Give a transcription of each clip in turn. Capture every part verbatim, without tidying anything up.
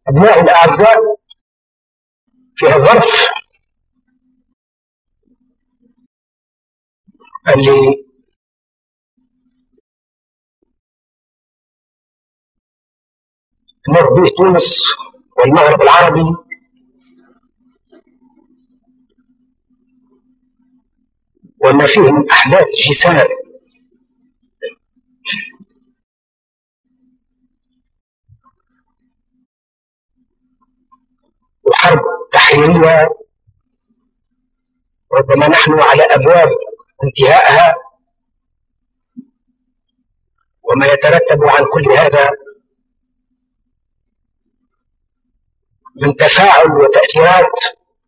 أبنائي الأعزاء، في الظرف اللي تمر به تونس والمغرب العربي وما فيه من أحداث جسام وحرب تحريرية ربما نحن على أبواب انتهائها، وما يترتب عن كل هذا من تفاعل وتأثيرات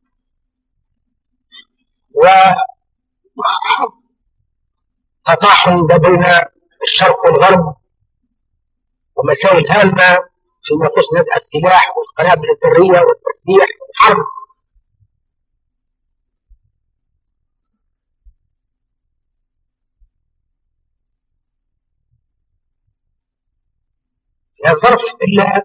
وتطاحن ما بين الشرق والغرب ومسائل هامة فيما يخص نزع السلاح والقنابل الذرية والتسليح والحرب. لا ظرف إلا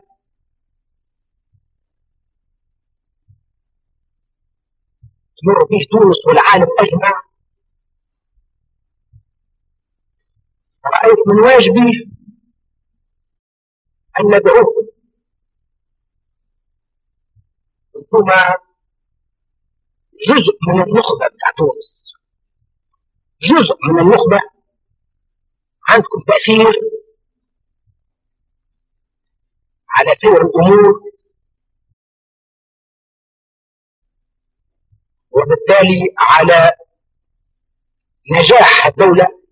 تمر به تونس والعالم أجمع، رأيت من واجبي أن ندعوكم أنتم جزء من النخبة بتاع تونس، جزء من النخبة، عندكم تأثير على سير الأمور، وبالتالي على نجاح الدولة.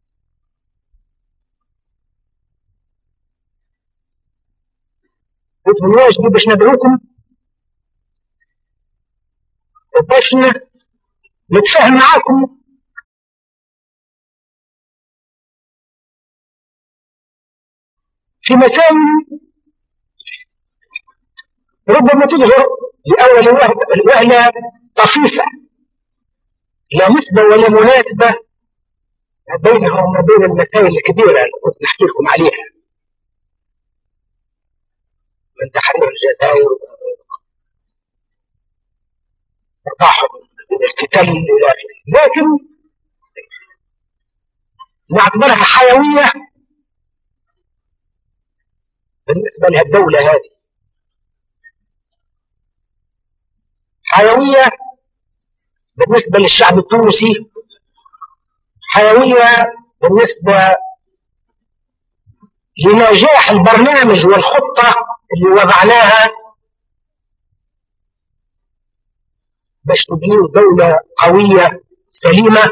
قلت من واجبي باش ندعوكم باش نتفاهم معاكم في مسائل ربما تظهر لأول وهلة طفيفة لا نسبة ولا مناسبة بينها وما بين المسائل الكبيرة اللي كنت نحكي لكم عليها من تحرير الجزائر وتطاحن القتال إلى آخره، لكن نعتبرها حيوية بالنسبة لها الدولة هذه، حيوية بالنسبة للشعب التونسي، حيوية بالنسبة لنجاح البرنامج والخطة اللي وضعناها باش نبنيو دولة قوية سليمة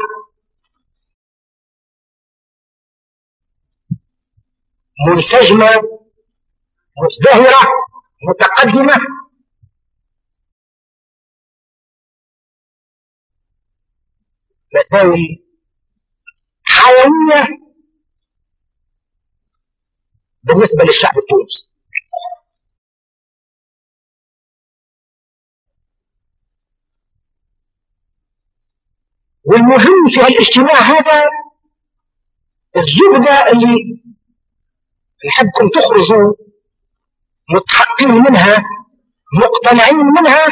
منسجمة مزدهرة متقدمة. مسائل حيوية بالنسبة للشعب التونسي. والمهم في هالاجتماع هذا الزبدة اللي نحبكم تخرجوا متحققين منها مقتنعين منها،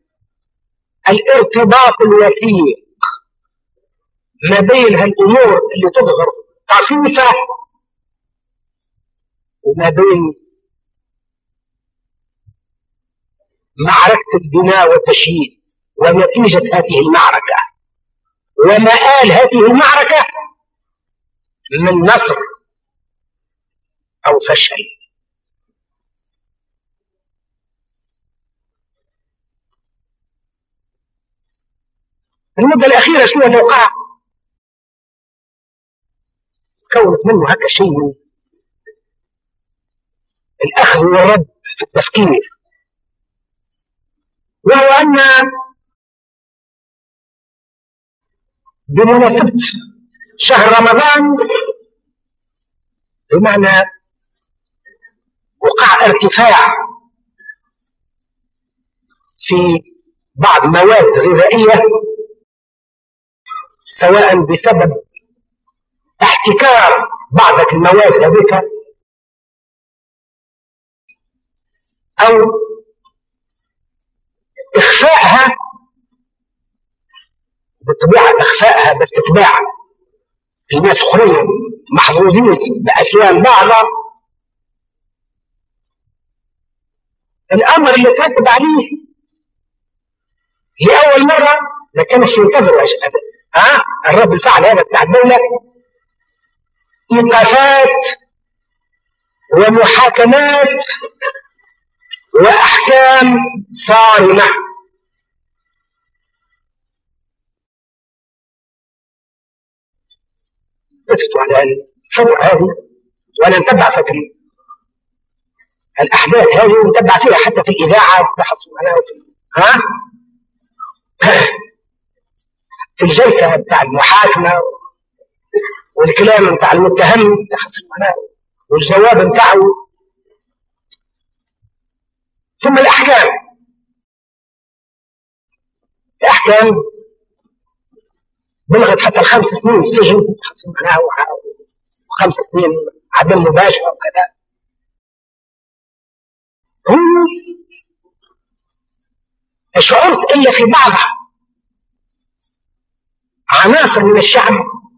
الارتباط الوثيق ما بين هالأمور اللي تظهر طفيفة وما بين معركة البناء والتشييد ونتيجة هذه المعركة ومآل هذه المعركة من نصر أو فشل. المدة الأخيرة شنو اللي وقع؟ كونت منه هكا شيء من الأخذ والرد في التفكير، وهو أن بمناسبة شهر رمضان بمعنى وقع ارتفاع في بعض مواد غذائية سواء بسبب احتكار بعض المواد هذيك أو إخفائها بالطبيعة، إخفائها بالتتباع لناس أخرين محظوظين بأسوان بعضها، الأمر اللي ترتب عليه لأول مرة ما كانش ينتظروا ها الرد الفعل هذا بتاع الدولة، إيقافات ومحاكمات وأحكام صارمة. لفتوا على الفترة هذه وأنا نتبع فكري الأحداث هذه ونتبع فيها حتى في الإذاعة تحصل عليها ها في الجلسة بتاع المحاكمة والكلام بتاع المتهم تحصل عليها والجواب بتاعه، ثم الأحكام. الأحكام بلغت حتى الخمس سنين سجن تحصل معناها وخمس سنين عدم مباشرة وكذا. هم شعرت إلا في بعض عناصر من الشعب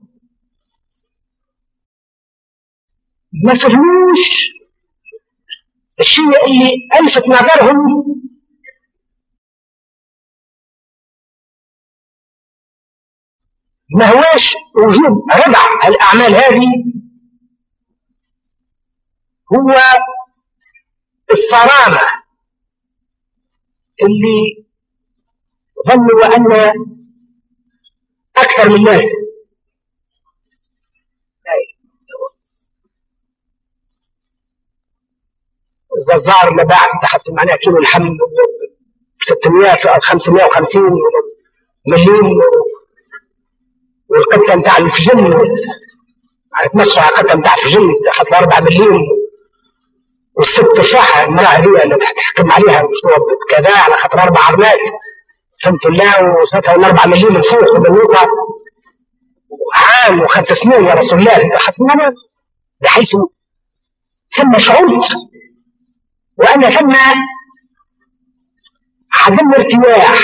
ما فهموش الشيء اللي ألفت نظرهم ما هواش وجوب ردع الأعمال هذه، هو الصرامة اللي ظنوا أن أكثر من الناس الززار اللي باع تحصل معناها كيلو اللحم ب ستمائة أو خمسمائة وخمسين مليون، والقطه نتاع الفجل تمسحوا على القطه نتاع الفجل تحصل أربعة مليون، والست تفاحه المراه هذه اللي تحكم عليها كذا على خاطر اربع عرمات فهمت الله وصلتها ولا أربعة مليون من فوق بالنقطه عام وخمس سنين يا رسول الله تحصل معنا، بحيث ثم شعرت وأن ثم عدم ارتياح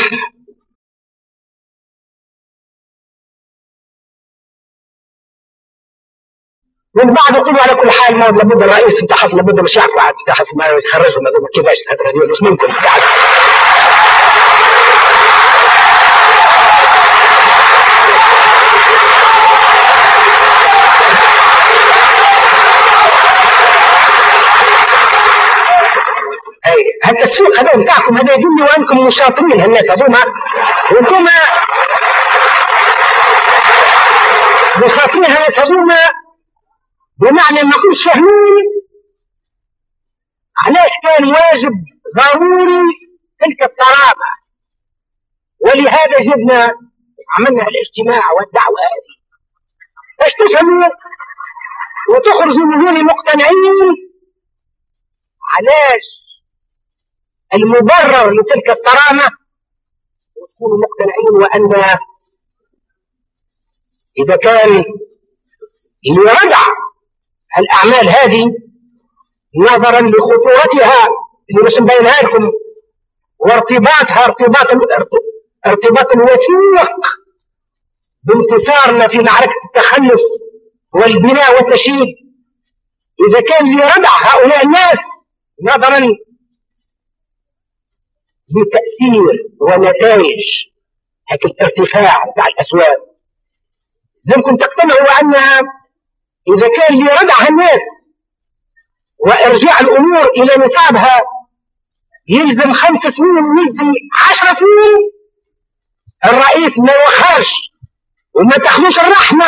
والبعض يقولوا على كل حال ما لابد الرئيس بتاع حصل لابد مش يعرفوا عاد بتاع حصل ما يخرجوا ما كيفاش الهدره دي مش ممكن بتاع هذا التسويق هذا بتاعكم هذا يدل وانكم مشاطرين هالناس هذوما وانتم مشاطرين هالناس هذوما بمعنى انكم مش فاهمين علاش كان واجب ضروري تلك الصرامه، ولهذا جبنا عملنا الاجتماع والدعوه هذه باش تفهموا وتخرجوا من هنا مقتنعين علاش المبرر لتلك الصرامة وتكونوا مقتنعين وأن إذا كان يردع الأعمال هذه نظرا لخطورتها اللي مش مبينها لكم وارتباطها ارتباط ارتباط وثيق بانتصارنا في معركة التخلف والبناء والتشييد، إذا كان يردع هؤلاء الناس نظرا بتأثير ونتائج هيك الارتفاع بتاع الأسواق، لازمكم تقتنعوا أنها إذا كان لردع الناس وإرجاع الأمور إلى نصابها يلزم خمس سنين ويلزم عشر سنين، الرئيس ما يوخرش وما تاخذوش الرحمة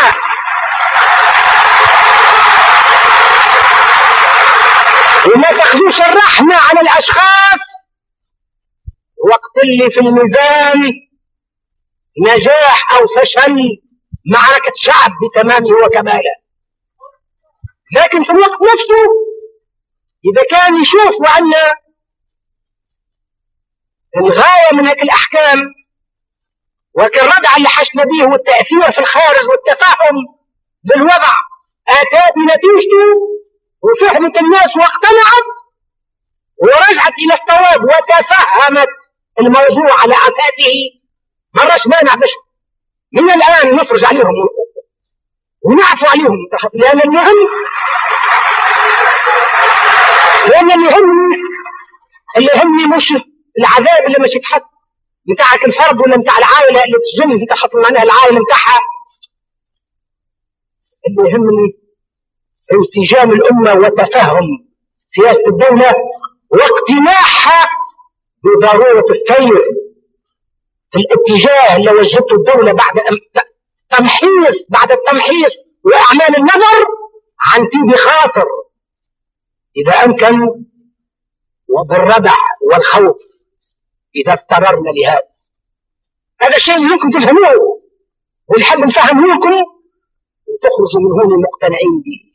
وما تاخذوش الرحمة على الأشخاص وقت اللي في الميزان نجاح أو فشل معركة شعب بتمامه وكماله. لكن في الوقت نفسه إذا كان يشوف أن الغاية من هيك الأحكام وكالردع اللي حشنا به والتأثير في الخارج والتفاهم للوضع آتى بنتيجته وفهمت الناس واقتنعت، ورجعت إلى الصواب وتفهمت الموضوع على أساسه، ما راش مانع باش من الآن نفرج عليهم ونعفو عليهم. لأن المهم لأن اللي يهمني اللي يهمني مش العذاب اللي مش يتحط نتاعك الفرد ولا نتاع العائلة اللي تسجن انت حصل معناها العائلة نتاعها. اللي يهمني انسجام الأمة وتفهم سياسة الدولة واقتناعها بضرورة السير في الاتجاه اللي وجهته الدولة بعد تمحيص بعد التمحيص وأعمال النظر عن طيب خاطر إذا أمكن، وبالردع والخوف إذا اضطررنا لهذا. هذا الشيء يمكن تفهموه ونحب نفهمه لكم وتخرجوا من هون مقتنعين به.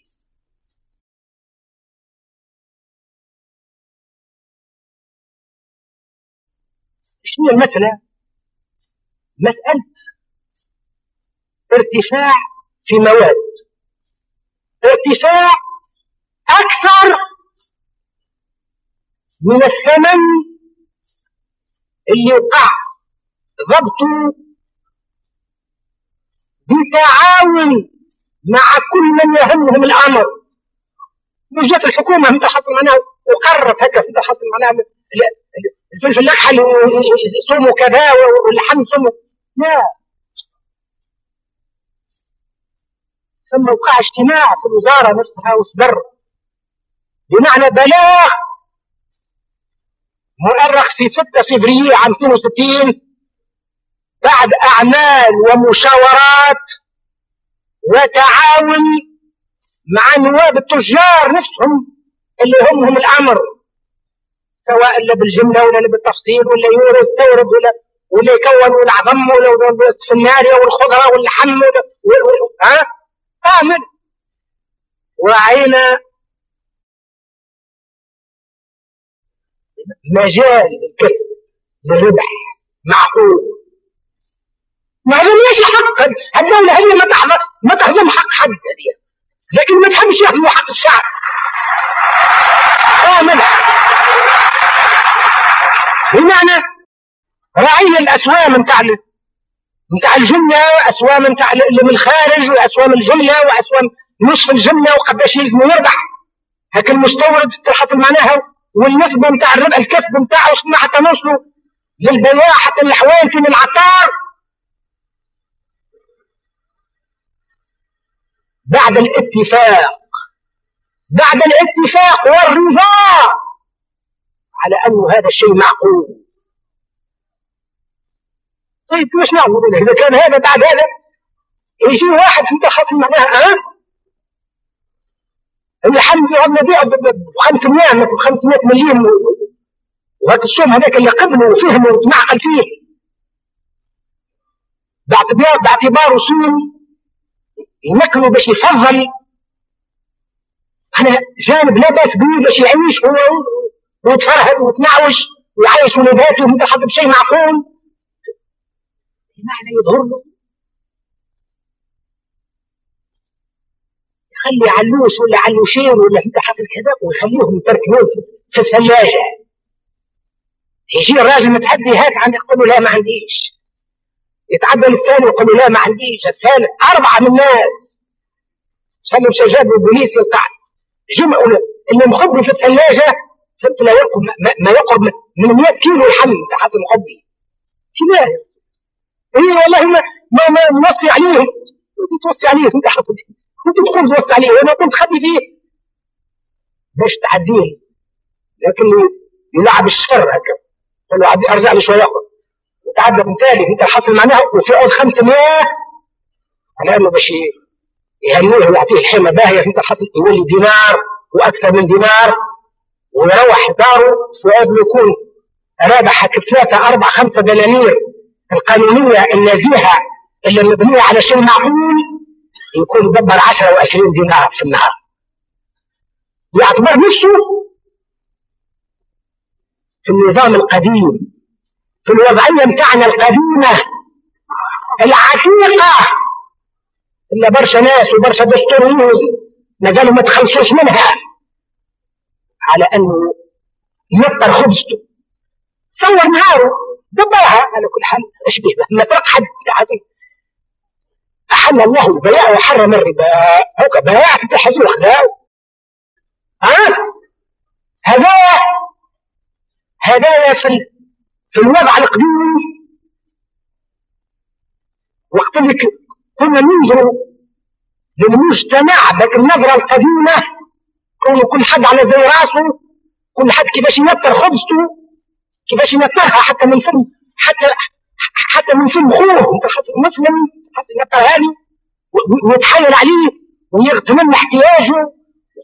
شنو المسألة؟ مسألة ارتفاع في مواد، ارتفاع أكثر من الثمن اللي وقع ضبطه بتعاون مع كل من يهمهم الأمر. وجات الحكومة انت حصل معناها وقررت هكا انت حصل معناها الفلفل الأكحل صوموا كذا واللحم صوموا، لا، ثم وقع اجتماع في الوزارة نفسها وصدر بمعنى بلاغ مؤرخ في ستة فبراير عام اثنين وستين بعد أعمال ومشاورات وتعاون مع نواب التجار نفسهم اللي همهم الأمر، سواء لا بالجملة ولا بالتفصيل ولا يستورد ولا ولا يكون العظم ولا السفنارية والخضرة واللحم ولا ها آمن وعينا مجال الكسب للربح معقول. ما هذاش الحق، الدولة هي ما تحظم ما تحظم حق حد هذه، لكن ما تحبش يحظموا حق الشعب. آمن بمعنى رعي الأسوام نتاع نتاع الجملة، أسوام نتاع اللي من الخارج وأسوام الجملة وأسوام نصف الجملة وقداش يلزم يربح، هكا المستورد تحصل معناها والنسبة نتاع الربح الكسب نتاعه حتى نوصلوا للبياع حتى الحوانتي من العطار. بعد الاتفاق بعد الاتفاق والرضا على أنه هذا الشيء معقول. طيب كيفاش نعمل إذا كان هذا بعد هذا يجي واحد في حصل معناها ها اللحم نبيعه ب خمسمائة ب خمسمائة مليون وهذا السوم هذاك اللي قبله وفهمه وتنعقل فيه باعتبار باعتباره سوم يمكنه باش يفضل أنا جانب لا بأس به باش يعيش هو ويتفرهد ويتنعوش ويعيش ولاداته وانت حسب شيء معقول. بمعنى يظهر له يخلي علوش ولا علوشين ولا انت حصل كذا ويخليهم يتركنون في الثلاجة. يجي الراجل متعدي هات عندك يقول له لا ما عنديش، يتعدى للثاني ويقول له لا ما عنديش، الثالث أربعة من الناس سلم شجاب البوليس يقع جمعوا اللي مخبي في الثلاجة فهمت لا يقرب ما يقرب من مئة كيلو لحم انت حصل مخبي في باهي. ايه والله ما ما, ما نوصي عليهم توصي عليهم انت حصل كنت تدخل توصي عليه وانا كنت خبي فيه باش تعديه، لكن يلعب الشر هكا قال له ارجع لي شويه اخرى وتعدى من ثالث انت حصل معناها وفي عود خمسمائة على انه باش يهنوه ويعطيه الحمى باهيه انت حصل يولي دينار واكثر من دينار ويروح داره في عود يكون رابح ثلاثه اربع خمسه دنانير القانونيه النزيهه اللي مبنيه على شيء معقول يكون يدبر عشرة وعشرين دينار في النهار. يعتبر نفسه في النظام القديم في الوضعيه متاعنا القديمه العتيقه اللي برشا ناس وبرشا دستوريين ما زالوا ما تخلصوش منها على انه نطر خبزته، صور نهاره، دبرها على كل حال. ايش به ما سرق حد حسن. احل الله البيع وحرم الربا، هو بياع في الحزن وخداو. ها هذايا هذايا في في الوضع القديم وقت اللي كنا ننظر للمجتمع لكن النظرة القديمة كون كل حد على زي راسه، كل حد كيفاش ينطر خبزته، كيفاش ينطرها حتى من فم حتى حتى من فم خوه انت خاصة مسلم خاصة ينطرها لي ويتحايل عليه ويغتنم احتياجه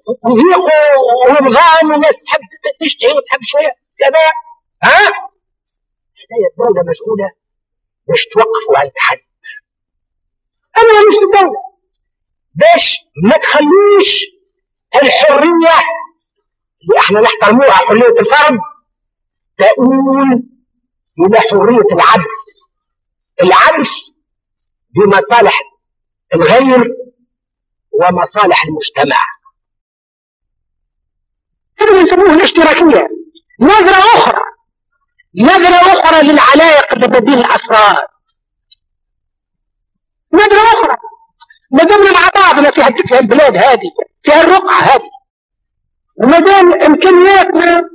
ورمضان والناس تحب تشتهي وتحب شويه كذا. ها هذه الدولة مسؤولة باش توقفوا عند حد. أنا مش الدولة باش ما تخلوش الحرية اللي احنا نحترموها حرية الفرد تؤول إلى حرية العبث، العبث بمصالح الغير ومصالح المجتمع. هذا يسموه الاشتراكية. نظرة أخرى نظرة أخرى للعلاقة اللي بين الأفراد، نظرة أخرى. ما دامنا مع بعضنا في فيها البلاد هذه، فيها الرقعة هذه، وما دام إمكانياتنا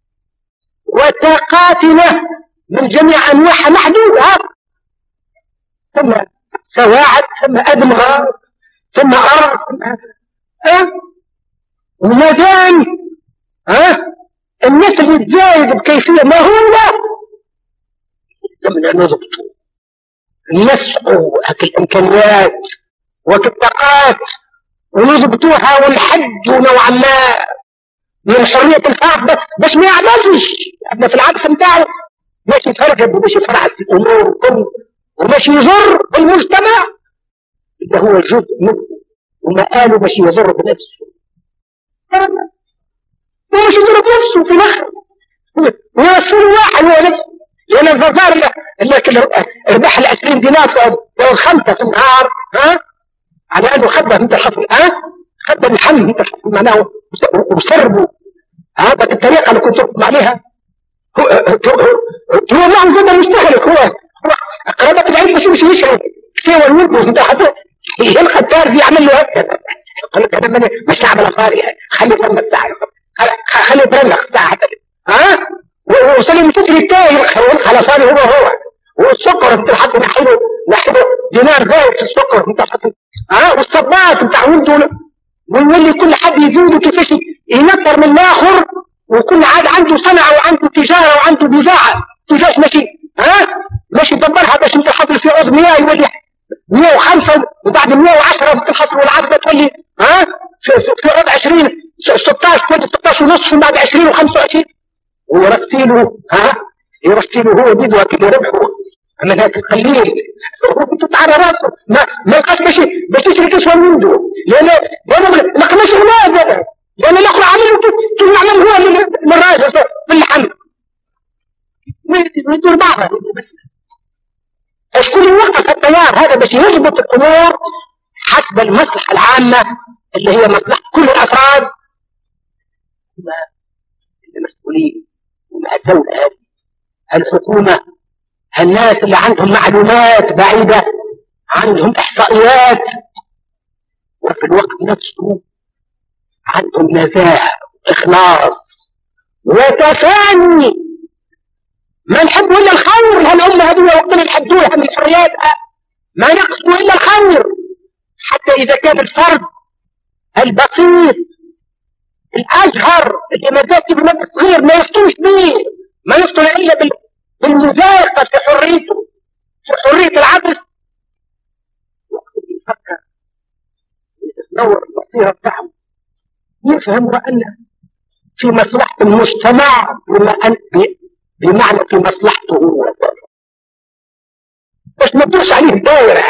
وطاقاتنا من جميع أنواعها محدودة، ثم سواعد، ثم أدمغة، ثم أرض، أه؟ وما دام أه؟ الناس اللي تزايد بكيفية مهولة لمن نضبطوا نسقوا هك الإمكانيات وك الطاقات ونضبطوها ونحدوا نوعا ما من حرية الفرد باش ما يعبثش احنا في العبث نتاعو، باش يتفرقد وباش يفرعس الأمور الكل وباش يضر بالمجتمع اللي هو جزء منه، وما قالوا باش يضر بنفسه، باش يضر بنفسه في الآخر ويصير واحد هو نفسه. لأن الزازار اللي ربح ال عشرين دينار أو خمسة في النهار، ها على أنه خبه مثل الحصل، ها خبه الحم مثل الحصل معناه وسربوا، ها بك الطريقة اللي كنت تحكم عليها هو هو معه زاد مستهلك، هو هو قرابة العيد باش يمشي يشرب سوى الويندوز مثل الحصل يلقى التارزي يعمل له هكذا. قال لك أنا مش لعب الأفاري، خلي برنا الساعة، خلي برنا الساعة حتى، ها وصل يشوف لي التاي يلقى الأفاري هو هو والسكر مثل الحصل نحيله نحيله دينار زايد في السكر مثل الحصل، ها والصبات بتاع ولده، ويولي كل حد يزيد كيفاش ينطر من الآخر، وكل عاد عنده صنعة وعنده تجارة وعنده بضاعة كيفاش ماشي، ها ماشي يدبرها باش مثل الحصل في عوض مية يولي مية وخمسة وبعد مية وعشرة مثل الحصل والعقبة تولي، ها في, في عوض عشرين ستاشر تولي ستاشر ونصف وبعد عشرين وخمسة وعشرين ويرسله، ها يرسله هو بيدوه اللي ربحه من هذا القليل وتتعرى راسه ما ما لقاش باش باش يشري كسوه منه، لان لان ما قناش المازه، لان الاخر عملوا كيف نعمل هو للراجل في اللحم يدور بعضها. بس شكون اللي وقف التيار هذا باش يضبط الامور حسب المصلحه العامه اللي هي مصلحه كل الافراد المسؤولين ومع الدوله هذه الحكومه، الناس اللي عندهم معلومات بعيدة، عندهم إحصائيات، وفي الوقت نفسه عندهم نزاهة وإخلاص وتفاني. ما نحب إلا الخير لهالأمة هذه وقت اللي نحدوها من حرياتها، ما نقصدوا إلا الخير، حتى إذا كان الفرد البسيط الأجهر اللي ما زال في المدى الصغير ما يفتوش به، ما يفتون إلا بال بالمضايقة في حريته، في حرية العبث. وقت اللي يفكر يتنور البصيرة بتاعه يفهم أن في مصلحة المجتمع بمعنى في مصلحته هو، بس ما تدوش عليه الدائرة.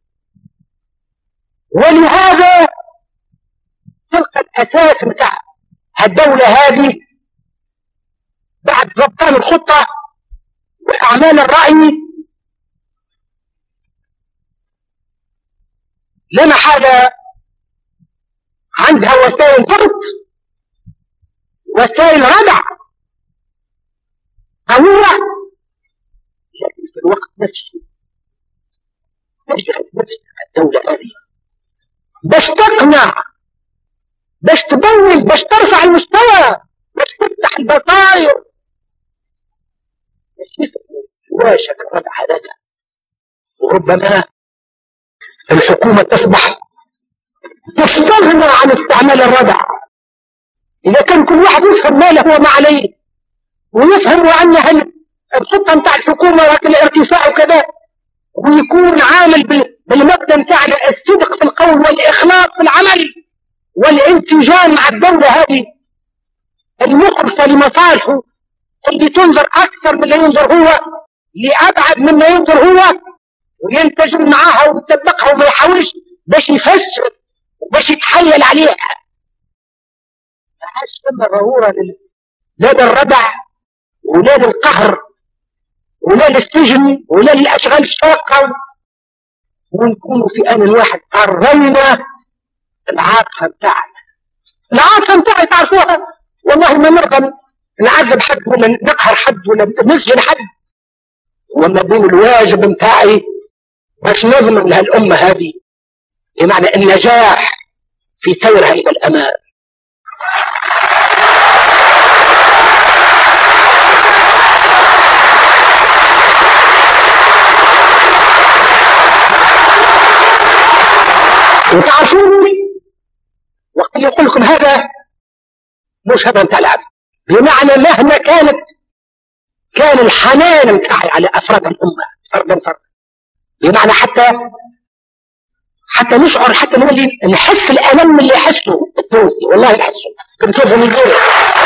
ولهذا تلقى الأساس بتاع الدولة هذه بعد ضبطان الخطة وأعمال الرأي لنا حاجة عندها وسائل ضغط، وسائل ردع، تجهد نفسها الدولة هذه باش تقنع، باش تبول، باش ترفع المستوى، باش تفتح البصائر، واشك الردع هذا. وربما الحكومة تصبح تستغنى عن استعمال الردع إذا كان كل واحد يفهم ما له وما عليه، ويفهم أن الخطة نتاع الحكومة الارتفاع وكذا، ويكون عامل بالمبدأ نتاع الصدق في القول والإخلاص في العمل والانسجام مع الدولة هذه المخلصة لمصالحه، اللي تنظر أكثر من اللي ينظر هو، لأبعد مما ينظر هو، وينسجم معاها ويطبقها وما يحاولش باش يفسر وباش يتحيل عليها. ما عادش ثم ضرورة لا للردع ولا للقهر ولا للسجن ولا للأشغال الشاقة، ونكونوا في آن واحد قررنا العاطفة بتاعنا. العاطفة بتاعي تعرفوها، والله ما نرغم نعذب حد ولا نقهر حد ولا نسجن حد، وما بين الواجب بتاعي باش نضمن لها الأمة هذه بمعنى النجاح في سيرها إلى الأمام. وتعرفون وقت اللي يقول لكم هذا مش هذا نتاع لعب، بمعنى مهما كانت كان الحنان نتاعي على افراد الامه فردا فردا، بمعنى حتى حتى نشعر، حتى نولي نحس الالم اللي يحسه التونسي، والله نحسه كنت من زوري.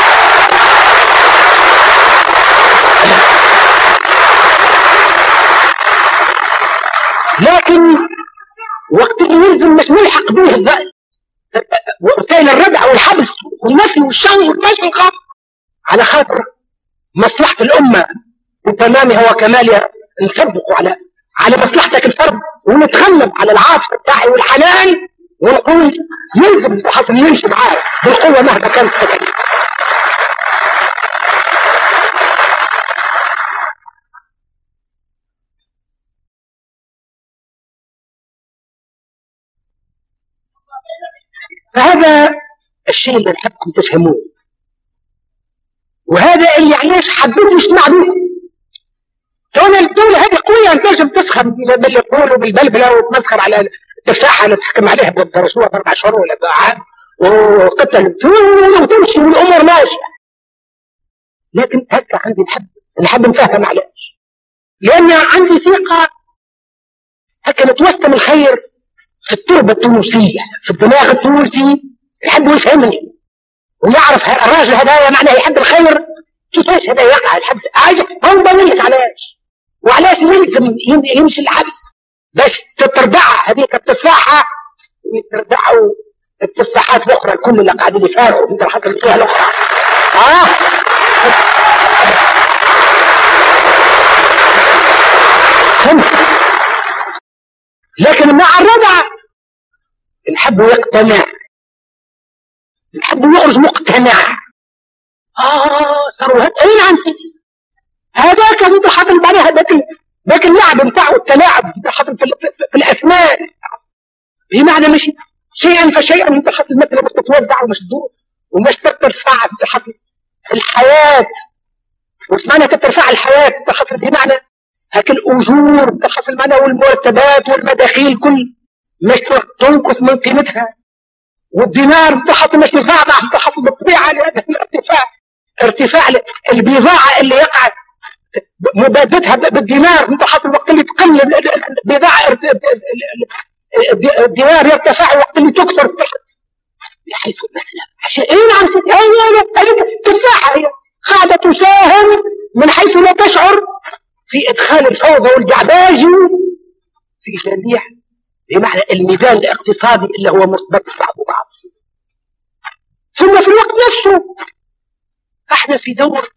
لكن وقت اللي يلزم مش نلحق به وسائل الردع والحبس والنفي والشن والمشنقة على خاطر مصلحة الأمة وتمامها وكمالها، نسبقوا على على مصلحتك الفرد ونتغلب على العاطفة بتاعي والحنان، ونقول يلزم حسن نمشي معاه بالقوة مهما كانت التكاليف. فهذا الشيء اللي نحبكم تفهموه، وهذا اللي علاش حبيت نجتمع به. كون الدولة هذه قوية تنجم تسخر باللي يقولوا بالبلبلة وتمسخر على التفاحة اللي تحكم عليها بدرسوها بأربع شهور ولا بعام وقتل وتمشي والأمور ماشية. لكن هكا عندي نحب نحب نفهم علاش، لأن عندي ثقة هكا نتوسم الخير في التربة التونسية، في الدماغ التونسي يحب يفهمني ويعرف الراجل هذا معناه يحب الخير. كيفاش هذا يقع الحبس؟ هو بقول لك علاش وعلاش يلزم يمشي الحبس باش تتردع هذيك التفاحة ويتردعوا التفاحات الأخرى الكل اللي قاعدين يفارقوا في حصل الجهة الأخرى. آه فهمت. لكن مع الردع نحب يقتنع، نحب يخرج مقتنع. اه صاروا هيك. اي نعم سيدي، هذاك اللي حصل بعدها ذاك ذاك اللعب نتاعو التلاعب اللي حصل في, في, في, في الاثمان، بمعنى مش شيئا فشيئا انت حصل مثلا مش تتوزع ومش تدور ومش ترفع انت حصل الحياه. وش معنى ترفع الحياه؟ انت حصل بمعنى هاك الاجور انت حصل معنى والمرتبات والمداخيل كل مش تنقص من قيمتها، والدينار انت حصل مش يرفع انت حصل بالطبيعه لهذا الارتفاع، ارتفاع البضاعه اللي يقع مبادلتها بالدينار انت حصل وقت اللي تقل البضاعه الدينار يرتفع وقت اللي تكثر، بحيث المساله عشان اي نعم سيدي هذه تفاحه هي قاعده تساهم من حيث لا تشعر في ادخال الفوضى والجعباج في جميع بمعنى الميدان الاقتصادي اللي هو مرتبط بعضه بعض. ثم في الوقت نفسه احنا في دور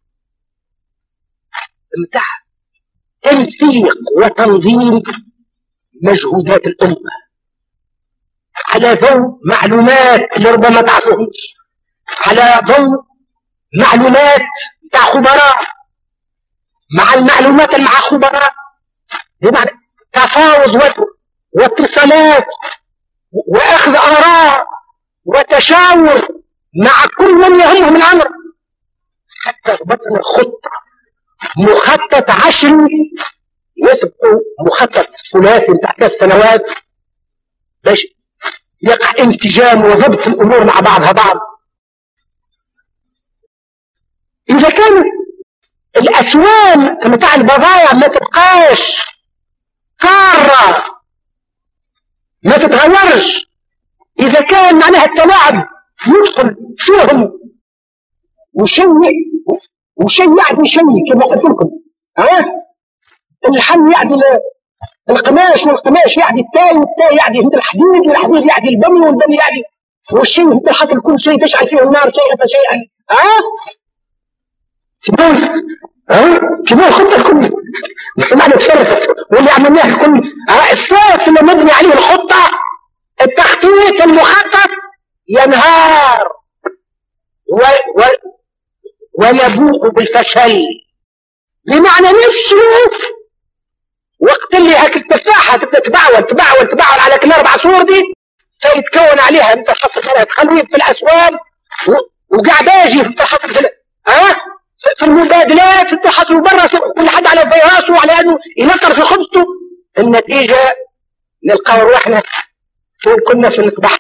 متاع تنسيق وتنظيم مجهودات الأمة على ضوء معلومات اللي ربما تعرفوهمش، على ضوء معلومات تاع خبراء مع المعلومات اللي مع خبراء، بمعنى تفاوض وجه واتصالات واخذ اراء وتشاور مع كل من يهمهم الامر، حتى ضبطنا خطه مخطط عشري يسبق مخطط ثلاثي بتاع ثلاث سنوات باش يقع انسجام وضبط الامور مع بعضها بعض. اذا كان الاسوان بتاع البضائع ما تبقاش قاره ما تتغيرش، اذا كان معناها التلاعب يدخل فيهم وشيء وشيء يعدي شيء كما قلت لكم، ها الحل يعدي القماش والقماش يعدي التاي والتاي يعدي هند الحديد والحديد يعدي البني والبني يعدي والشيء انت الحصل كل شيء تشعل فيه النار شيئا فشيئا. ها شنو ها شنو الخطه الكل معنى تصرفت واللي عملناه الكل الاساس اللي مبني عليه الخطه التخطيط المخطط ينهار و... و... ويبوء بالفشل، بمعنى نفسه وقت اللي هيك التفاحه تبدا تبعول تبعول تبعول على كل اربع صور دي فيتكون عليها انت حصل خلويط في الاسواق وقعداجي انت حصل في ها في المبادلات انت حصل برا كل حد على زي راسه على انه ينطر في خبزته. النتيجه نلقاو روحنا فين كنا في المصباح.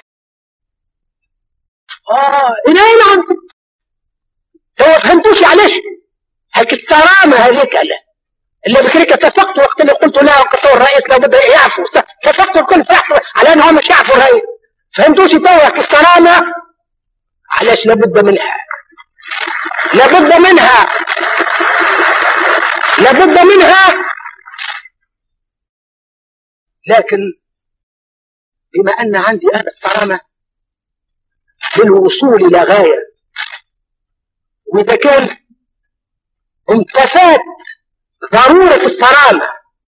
اه الى نعم تو فهمتوش علاش هيك الصرامه هذيك اللي بكريك صفقت وقت اللي قلت لا وقت الرئيس لو بده يعفو صفقت الكل فرحت على انهم مش يعفوا الرئيس. فهمتوش تو هيك الصرامه علاش لابد منها لابد منها لابد منها لكن بما ان عندي انا الصرامه للوصول الى غايه، واذا كان انتفت ضروره الصرامه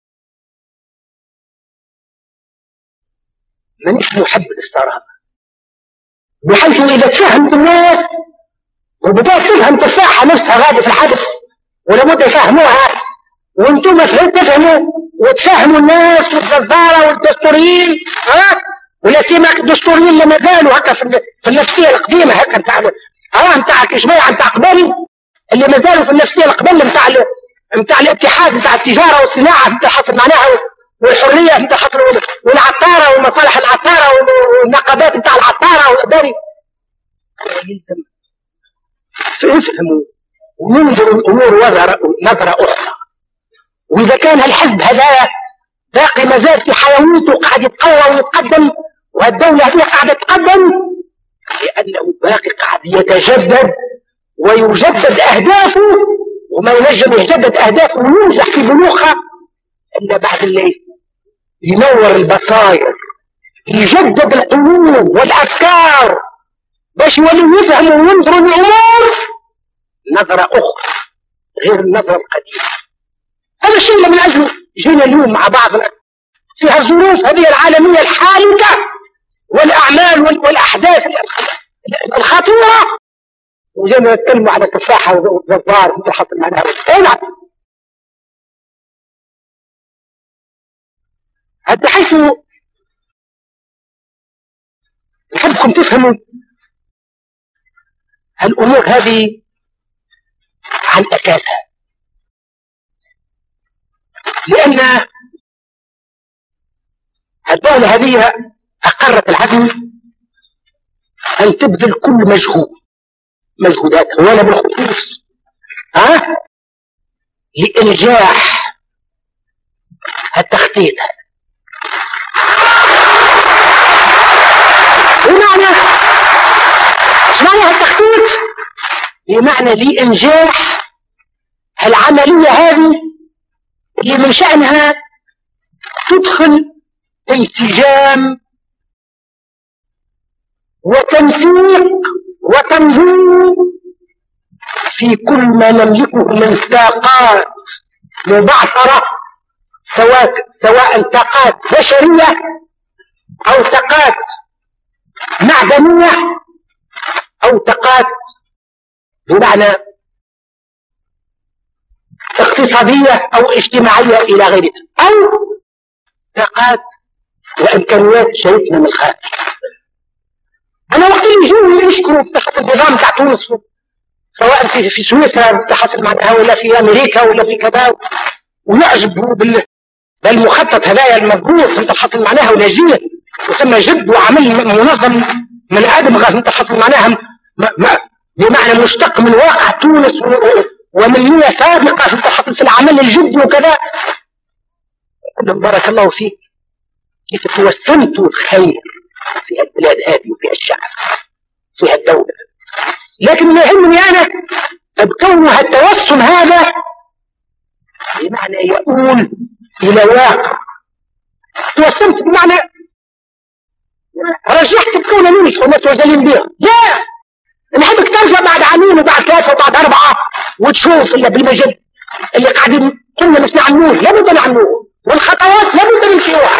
مانيش محب للصرامه، بحيث اذا تفهمت الناس وبدات تفهم تفاحه نفسها غادي في الحبس ولابد يفهموها وانتم تفهموا وتفهموا الناس والجزاره والدستوريين ها ولا سيما الدستوريين اللي ما زالوا هكا في النفسيه القديمه هكا نتاع اه نتاع الجماعه نتاع قبل اللي ما زالوا في النفسيه القبل نتاع نتاع الاتحاد نتاع التجاره والصناعه نتاع حصل معناها والحريه نتاع حصل والعطاره والمصالح العطاره والنقابات نتاع العطاره والاداري يلزم فافهموا وننظروا الامور نظره اخرى. واذا كان الحزب هذا باقي مازال في حيويته قاعد يتقوى ويتقدم والدوله هذه قاعده تتقدم لانه باقي قاعد يتجدد ويجدد اهدافه وما ينجم يجدد اهدافه وينجح في بلوغها الا بعد الليل ينور البصائر يجدد القلوب والافكار باش يولوا يفهموا وينظروا للامور نظره اخرى غير النظره القديمه. هذا الشيء اللي من اجله جينا اليوم مع بعضنا في الظروف هذه العالميه الحالكه والاعمال والاحداث الخطيره وجينا نتكلموا على تفاحه وززار انت حصل معناها اي نعم. بحيث نحبكم تفهموا الامور هذه عن اساسها، لان الدولة هذه اقرت العزم ان تبذل كل مجهود مجهوداتها وانا بالخصوص ها لانجاح التخطيط هذا. بمعنى ايش معنى التخطيط؟ بمعنى لانجاح العمليه هذه اللي من شأنها تدخل انسجام وتنسيق وتنظيم في كل ما نملكه من طاقات مبعثرة، سواء سواء طاقات بشرية أو طاقات معدنية أو طاقات بمعنى اقتصادية أو اجتماعية إلى غيرها، أو طاقات وامكانيات شريكنا من الخارج. انا وقت اللي يجوا يشكروا بتحت النظام تاع تونس سواء في في سويسرا بتحصل معناها ولا في امريكا ولا في كذا، ويعجبوا بال بالمخطط هذايا المضبوط انت حصل معناها ونجيه وثم جد وعمل منظم من ادم غاز انت حصل معناها بمعنى مشتق من واقع تونس ومن نية سابقه انت حصل في العمل الجدي وكذا. بارك الله فيك كيف توسمتوا الخير في البلاد هذه وفي الشعب في الدولة. لكن ما يهمني انا بكونها التوسم هذا بمعنى يقول الى واقع. توسمت بمعنى رجحت بكون مين الناس وجالين بها. لا، نحبك ترجع بعد عامين وبعد ثلاثة وبعد أربعة وتشوف اللي بالمجد اللي قاعدين كنا مش نعملوه لابد نعملوه والخطوات لابد نمشيوها.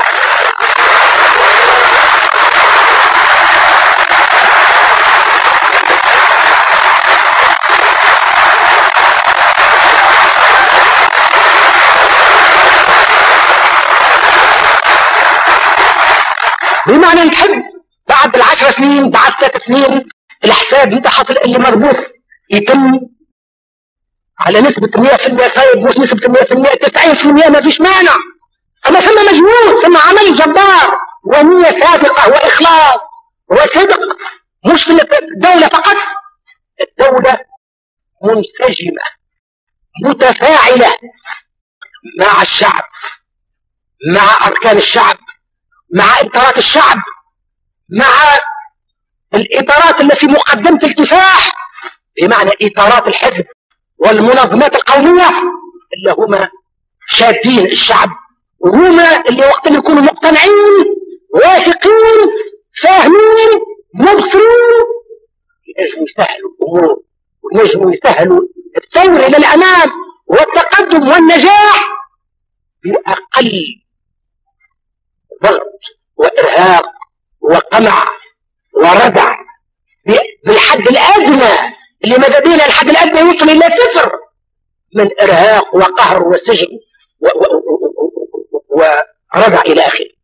بمعنى نحب بعد العشر سنين بعد ثلاث سنين الحساب انت حصل اللي مربوط يتم على نسبة مئة بالمئة. طيب مش نسبة مئة بالمئة تسعين بالمئة ما فيش مانع، اما ثم مجهود ثم عمل جبار ونية سابقة واخلاص وصدق مش في الدولة فقط. الدولة منسجمة متفاعلة مع الشعب مع اركان الشعب مع اطارات الشعب مع الاطارات اللي في مقدمة الكفاح بمعنى اطارات الحزب والمنظمات القومية اللي هما شادين الشعب وهما اللي وقت اللي يكونوا مقتنعين واثقين فاهمين مبصرين ينجموا يسهلوا الامور وينجموا يسهلوا الثورة الى الامام والتقدم والنجاح باقل ضغط وارهاق وقمع وردع بالحد الادنى اللي ماذا بينا الحد الادنى يوصل الى صفر من ارهاق وقهر وسجن وردع الى اخره.